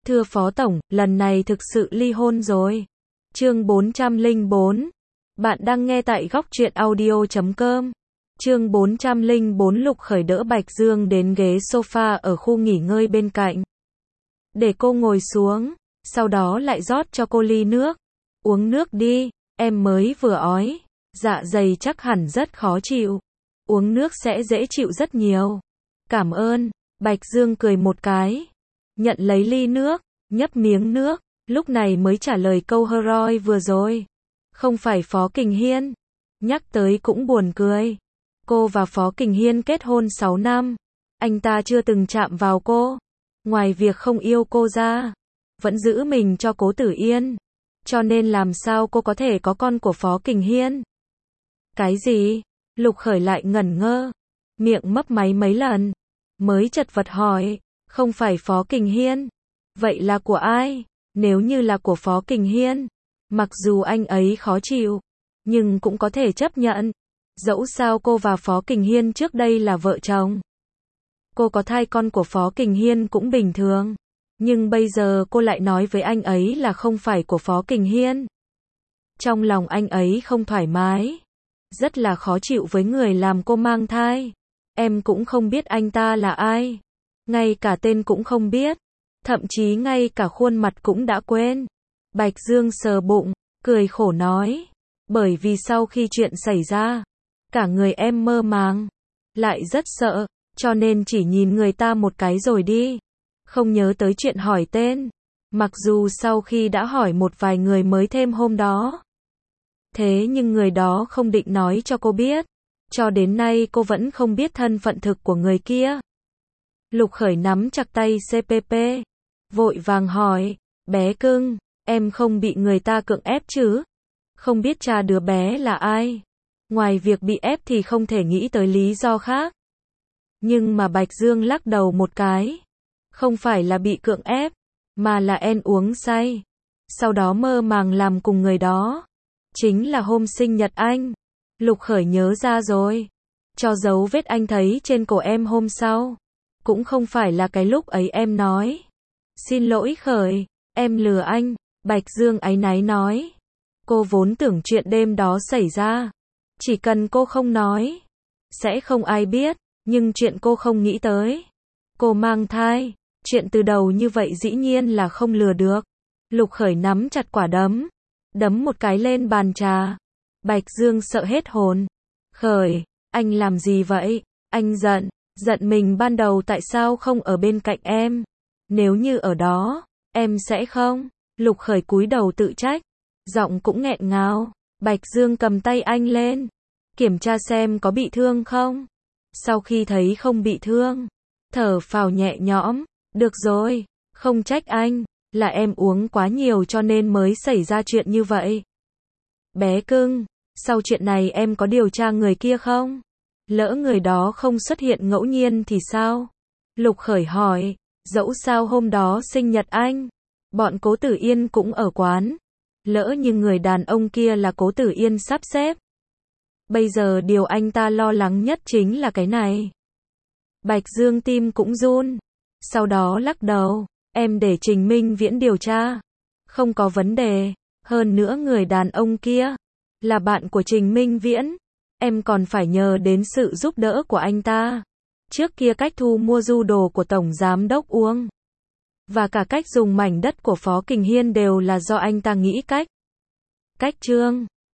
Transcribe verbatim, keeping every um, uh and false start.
Thưa Phó Tổng, lần này thực sự ly hôn rồi. Chương bốn trăm lẻ bốn. Bạn đang nghe tại góc truyện audio chấm com. Chương bốn trăm lẻ bốn. Lục Khởi đỡ Bạch Dương đến ghế sofa ở khu nghỉ ngơi bên cạnh. Để cô ngồi xuống, sau đó lại rót cho cô ly nước. Uống nước đi, em mới vừa ói, dạ dày chắc hẳn rất khó chịu. Uống nước sẽ dễ chịu rất nhiều. Cảm ơn, Bạch Dương cười một cái. Nhận lấy ly nước, nhấp miếng nước, lúc này mới trả lời câu Heroi vừa rồi. Không phải Phó Kình Hiên. Nhắc tới cũng buồn cười. Cô và Phó Kình Hiên kết hôn sáu năm. Anh ta chưa từng chạm vào cô. Ngoài việc không yêu cô ra, vẫn giữ mình cho Cố Tử Yên. Cho nên làm sao cô có thể có con của Phó Kình Hiên? Cái gì? Lục Khởi lại ngẩn ngơ. Miệng mấp máy mấy lần. Mới chật vật hỏi. Không phải Phó Kình Hiên. Vậy là của ai? Nếu như là của Phó Kình Hiên, mặc dù anh ấy khó chịu, nhưng cũng có thể chấp nhận. Dẫu sao cô và Phó Kình Hiên trước đây là vợ chồng. Cô có thai con của Phó Kình Hiên cũng bình thường. Nhưng bây giờ cô lại nói với anh ấy là không phải của Phó Kình Hiên. Trong lòng anh ấy không thoải mái. Rất là khó chịu với người làm cô mang thai. Em cũng không biết anh ta là ai. Ngay cả tên cũng không biết. Thậm chí ngay cả khuôn mặt cũng đã quên. Bạch Dương sờ bụng, cười khổ nói. Bởi vì sau khi chuyện xảy ra, cả người em mơ màng, lại rất sợ, cho nên chỉ nhìn người ta một cái rồi đi. Không nhớ tới chuyện hỏi tên. Mặc dù sau khi đã hỏi một vài người mới thêm hôm đó. Thế nhưng người đó không định nói cho cô biết. Cho đến nay cô vẫn không biết thân phận thực của người kia. Lục Khởi nắm chặt tay xê pê pê. Vội vàng hỏi. Bé cưng, em không bị người ta cưỡng ép chứ? Không biết cha đứa bé là ai? Ngoài việc bị ép thì không thể nghĩ tới lý do khác. Nhưng mà Bạch Dương lắc đầu một cái. Không phải là bị cưỡng ép, mà là em uống say. Sau đó mơ màng làm cùng người đó. Chính là hôm sinh nhật anh. Lục Khởi nhớ ra rồi. Cho dấu vết anh thấy trên cổ em hôm sau. Cũng không phải là cái lúc ấy em nói. Xin lỗi Khởi, em lừa anh. Bạch Dương áy náy nói. Cô vốn tưởng chuyện đêm đó xảy ra. Chỉ cần cô không nói, sẽ không ai biết. Nhưng chuyện cô không nghĩ tới. Cô mang thai. Chuyện từ đầu như vậy dĩ nhiên là không lừa được. Lục Khởi nắm chặt quả đấm. Đấm một cái lên bàn trà. Bạch Dương sợ hết hồn. Khởi, anh làm gì vậy? Anh giận. Giận mình ban đầu tại sao không ở bên cạnh em. Nếu như ở đó, em sẽ không. Lục Khởi cúi đầu tự trách. Giọng cũng nghẹn ngào. Bạch Dương cầm tay anh lên. Kiểm tra xem có bị thương không. Sau khi thấy không bị thương, thở phào nhẹ nhõm. Được rồi, không trách anh. Là em uống quá nhiều cho nên mới xảy ra chuyện như vậy. Bé cưng, sau chuyện này em có điều tra người kia không? Lỡ người đó không xuất hiện ngẫu nhiên thì sao? Lục Khởi hỏi. Dẫu sao hôm đó sinh nhật anh, bọn Cố Tử Yên cũng ở quán. Lỡ như người đàn ông kia là Cố Tử Yên sắp xếp. Bây giờ điều anh ta lo lắng nhất chính là cái này. Bạch Dương tim cũng run. Sau đó lắc đầu. Em để Trình Minh Viễn điều tra. Không có vấn đề. Hơn nữa người đàn ông kia là bạn của Trình Minh Viễn. Em còn phải nhờ đến sự giúp đỡ của anh ta. Trước kia cách thu mua du đồ của Tổng Giám Đốc Uông. Và cả cách dùng mảnh đất của Phó Kình Hiên đều là do anh ta nghĩ cách. Cách Trương.